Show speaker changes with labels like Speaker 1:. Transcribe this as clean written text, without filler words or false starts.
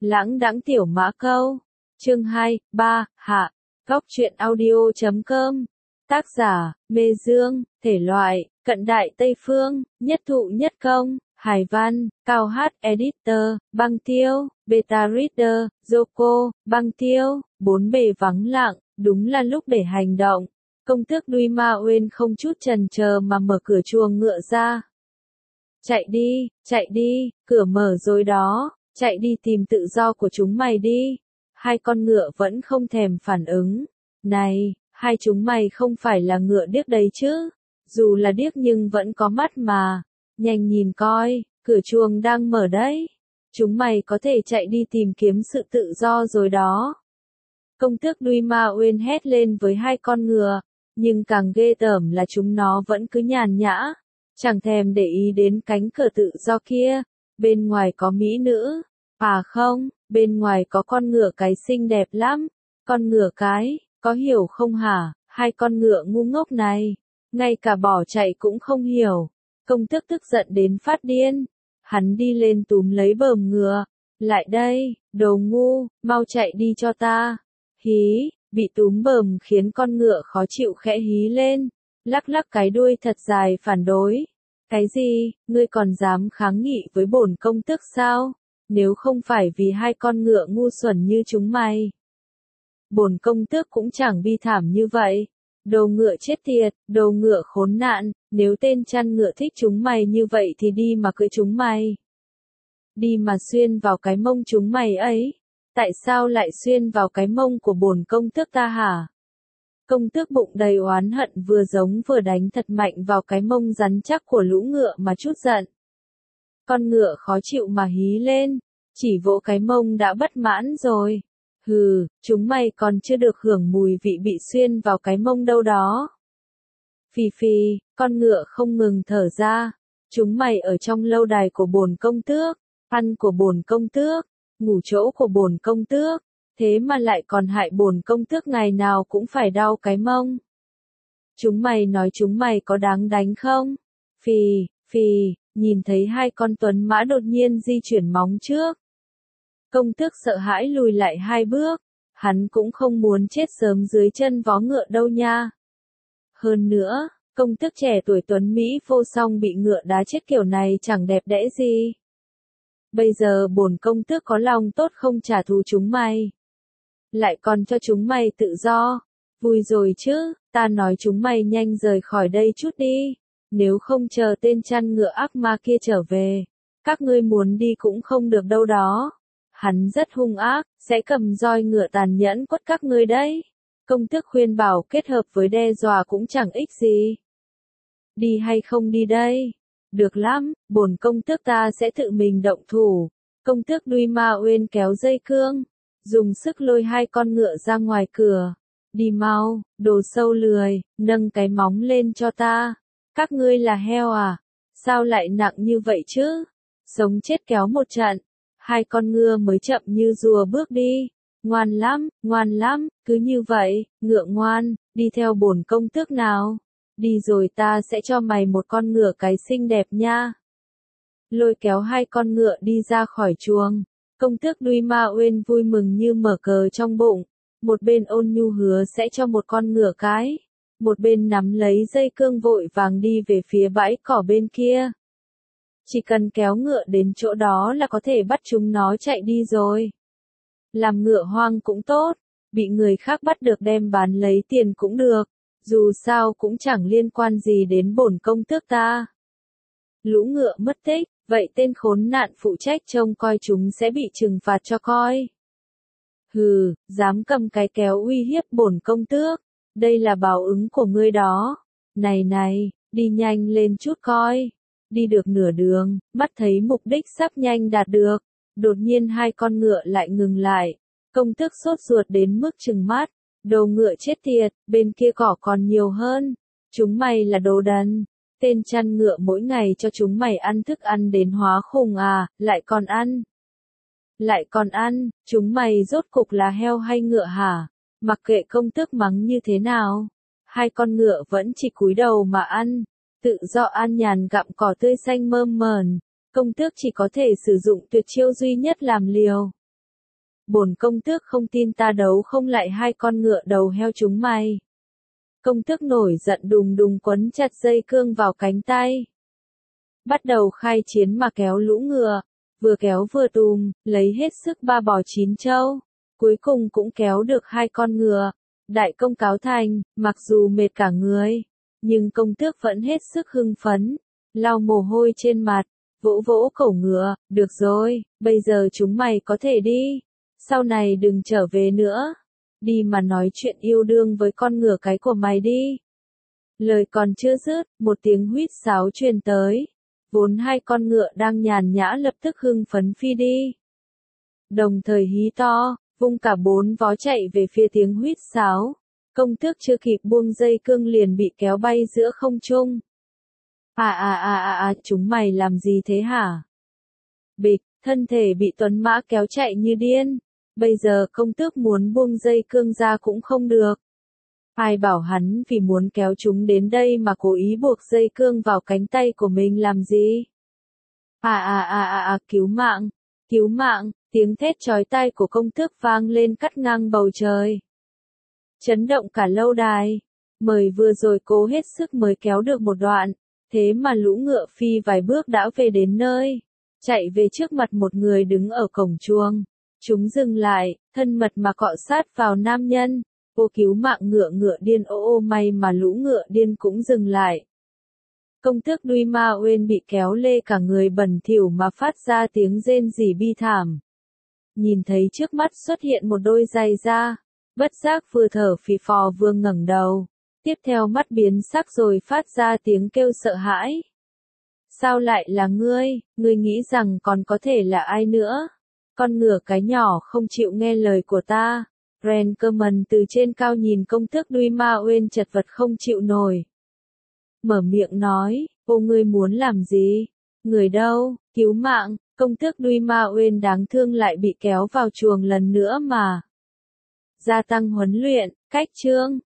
Speaker 1: Lãng đãng tiểu mã câu. Chương 2, 3, hạ. Góc truyện audio.com. Tác giả, Mê Dương. Thể loại, cận đại Tây Phương, nhất thụ nhất công, hài văn, cao hát editor, băng tiêu, beta reader, Yoko, băng tiêu, bốn bề vắng lặng, đúng là lúc để hành động. Công tước Duy Ma Uyên không chút chần chờ mà mở cửa chuồng ngựa ra. Chạy đi, cửa mở rồi đó, chạy đi tìm tự do của chúng mày đi. Hai con ngựa vẫn không thèm phản ứng. Này, hai chúng mày không phải là ngựa điếc đấy chứ? Dù là điếc nhưng vẫn có mắt mà. Nhanh nhìn coi, cửa chuồng đang mở đấy. Chúng mày có thể chạy đi tìm kiếm sự tự do rồi đó. Công tước Duy Ma Uyên hét lên với hai con ngựa, nhưng càng ghê tởm là chúng nó vẫn cứ nhàn nhã, chẳng thèm để ý đến cánh cửa tự do kia. Bên ngoài có mỹ nữ, à không, bên ngoài có con ngựa cái xinh đẹp lắm. Con ngựa cái, có hiểu không hả? Hai con ngựa ngu ngốc này, ngay cả bỏ chạy cũng không hiểu. Công tước tức giận đến phát điên, hắn đi lên túm lấy bờm ngựa. Lại đây, đồ ngu, mau chạy đi cho ta. Hí, bị túm bờm khiến con ngựa khó chịu khẽ hí lên, lắc lắc cái đuôi thật dài phản đối. Cái gì, ngươi còn dám kháng nghị với bổn công tước sao? Nếu không phải vì hai con ngựa ngu xuẩn như chúng mày, bổn công tước cũng chẳng bi thảm như vậy. Đồ ngựa chết tiệt, đồ ngựa khốn nạn, nếu tên chăn ngựa thích chúng mày như vậy thì đi mà cưỡi chúng mày. Đi mà xuyên vào cái mông chúng mày ấy. Tại sao lại xuyên vào cái mông của bổn công tước ta hả? Công tước bụng đầy oán hận vừa giống vừa đánh thật mạnh vào cái mông rắn chắc của lũ ngựa mà trút giận. Con ngựa khó chịu mà hí lên, chỉ vỗ cái mông đã bất mãn rồi. Hừ, chúng mày còn chưa được hưởng mùi vị bị xuyên vào cái mông đâu đó. Phì phì, con ngựa không ngừng thở ra. Chúng mày ở trong lâu đài của bổn công tước, ăn của bổn công tước, ngủ chỗ của bổn công tước, thế mà lại còn hại bổn công tước ngày nào cũng phải đau cái mông. Chúng mày nói chúng mày có đáng đánh không? Phì, phì, nhìn thấy hai con tuấn mã đột nhiên di chuyển móng trước. Công tước sợ hãi lùi lại hai bước, hắn cũng không muốn chết sớm dưới chân vó ngựa đâu nha. Hơn nữa, công tước trẻ tuổi tuấn Mỹ vô song bị ngựa đá chết kiểu này chẳng đẹp đẽ gì. Bây giờ bổn công tước có lòng tốt không trả thù chúng mày, lại còn cho chúng mày tự do. Vui rồi chứ, ta nói chúng mày nhanh rời khỏi đây chút đi, nếu không chờ tên chăn ngựa ác ma kia trở về, các ngươi muốn đi cũng không được đâu đó. Hắn rất hung ác, sẽ cầm roi ngựa tàn nhẫn quất các ngươi đấy. Công tước khuyên bảo kết hợp với đe dọa cũng chẳng ích gì. Đi hay không đi đây? Được lắm, bổn công tước ta sẽ tự mình động thủ. Công tước Duy Ma Uyên kéo dây cương, dùng sức lôi hai con ngựa ra ngoài cửa. Đi mau, đồ sâu lười, nâng cái móng lên cho ta. Các ngươi là heo à? Sao lại nặng như vậy chứ? Sống chết kéo một trận. Hai con ngựa mới chậm như rùa bước đi. Ngoan lắm, cứ như vậy, ngựa ngoan, đi theo bổn công tước nào. Đi rồi ta sẽ cho mày một con ngựa cái xinh đẹp nha. Lôi kéo hai con ngựa đi ra khỏi chuồng. Công tước Duy Ma Uyên vui mừng như mở cờ trong bụng. Một bên ôn nhu hứa sẽ cho một con ngựa cái. Một bên nắm lấy dây cương vội vàng đi về phía bãi cỏ bên kia. Chỉ cần kéo ngựa đến chỗ đó là có thể bắt chúng nó chạy đi rồi. Làm ngựa hoang cũng tốt, bị người khác bắt được đem bán lấy tiền cũng được, dù sao cũng chẳng liên quan gì đến bổn công tước ta. Lũ ngựa mất tích, vậy tên khốn nạn phụ trách trông coi chúng sẽ bị trừng phạt cho coi. Hừ, dám cầm cái kéo uy hiếp bổn công tước, đây là báo ứng của ngươi đó. Này, đi nhanh lên chút coi. Đi được nửa đường, mắt thấy mục đích sắp nhanh đạt được. Đột nhiên hai con ngựa lại ngừng lại. Công tước sốt ruột đến mức trừng mắt. Đồ ngựa chết tiệt, bên kia cỏ còn nhiều hơn. Chúng mày là đồ đần. Tên chăn ngựa mỗi ngày cho chúng mày ăn thức ăn đến hóa khùng à, lại còn ăn, chúng mày rốt cục là heo hay ngựa hả? Mặc kệ công tước mắng như thế nào, hai con ngựa vẫn chỉ cúi đầu mà ăn, tự do an nhàn gặm cỏ tươi xanh mơn mởn. Công tước chỉ có thể sử dụng tuyệt chiêu duy nhất làm liều. bổn công tước không tin ta đấu không lại hai con ngựa đầu heo chúng mày. Công tước nổi giận đùng đùng quấn chặt dây cương vào cánh tay. Bắt đầu khai chiến mà kéo lũ ngựa, vừa kéo vừa tùm, lấy hết sức ba bò chín trâu. Cuối cùng cũng kéo được hai con ngựa. Đại công cáo thành, mặc dù mệt cả người, nhưng công tước vẫn hết sức hưng phấn, lau mồ hôi trên mặt, vỗ vỗ cổ ngựa, được rồi, bây giờ chúng mày có thể đi, sau này đừng trở về nữa, đi mà nói chuyện yêu đương với con ngựa cái của mày đi. Lời còn chưa dứt, một tiếng huýt sáo truyền tới, vốn hai con ngựa đang nhàn nhã lập tức hưng phấn phi đi. Đồng thời hí to, vung cả bốn vó chạy về phía tiếng huýt sáo. Công tước chưa kịp buông dây cương liền bị kéo bay giữa không trung. Chúng mày làm gì thế hả? Bịch, thân thể bị tuấn mã kéo chạy như điên. Bây giờ công tước muốn buông dây cương ra cũng không được. Ai bảo hắn vì muốn kéo chúng đến đây mà cố ý buộc dây cương vào cánh tay của mình làm gì? Cứu mạng, cứu mạng, tiếng thét chói tai của công tước vang lên cắt ngang bầu trời. Chấn động cả lâu đài. Mời vừa rồi cố hết sức mới kéo được một đoạn, thế mà lũ ngựa phi vài bước đã về đến nơi, chạy về trước mặt một người đứng ở cổng chuông. Chúng dừng lại, thân mật mà cọ sát vào nam nhân. Ô cứu mạng ngựa ngựa điên ô may mà lũ ngựa điên cũng dừng lại. Công tước Duy Ma Uyên bị kéo lê cả người bẩn thỉu mà phát ra tiếng rên rỉ bi thảm. Nhìn thấy trước mắt xuất hiện một đôi giày da, bất giác vừa thở phì phò vừa ngẩng đầu, tiếp theo mắt biến sắc rồi phát ra tiếng kêu sợ hãi. Sao lại là ngươi, ngươi nghĩ rằng còn có thể là ai nữa? Con ngựa cái nhỏ không chịu nghe lời của ta. Ren Kerman từ trên cao nhìn công tước Duy Ma Uyên chật vật không chịu nổi. Mở miệng nói, ô ngươi muốn làm gì? Người đâu, cứu mạng, công tước Duy Ma Uyên đáng thương lại bị kéo vào chuồng lần nữa mà. Gia tăng huấn luyện, cách chương.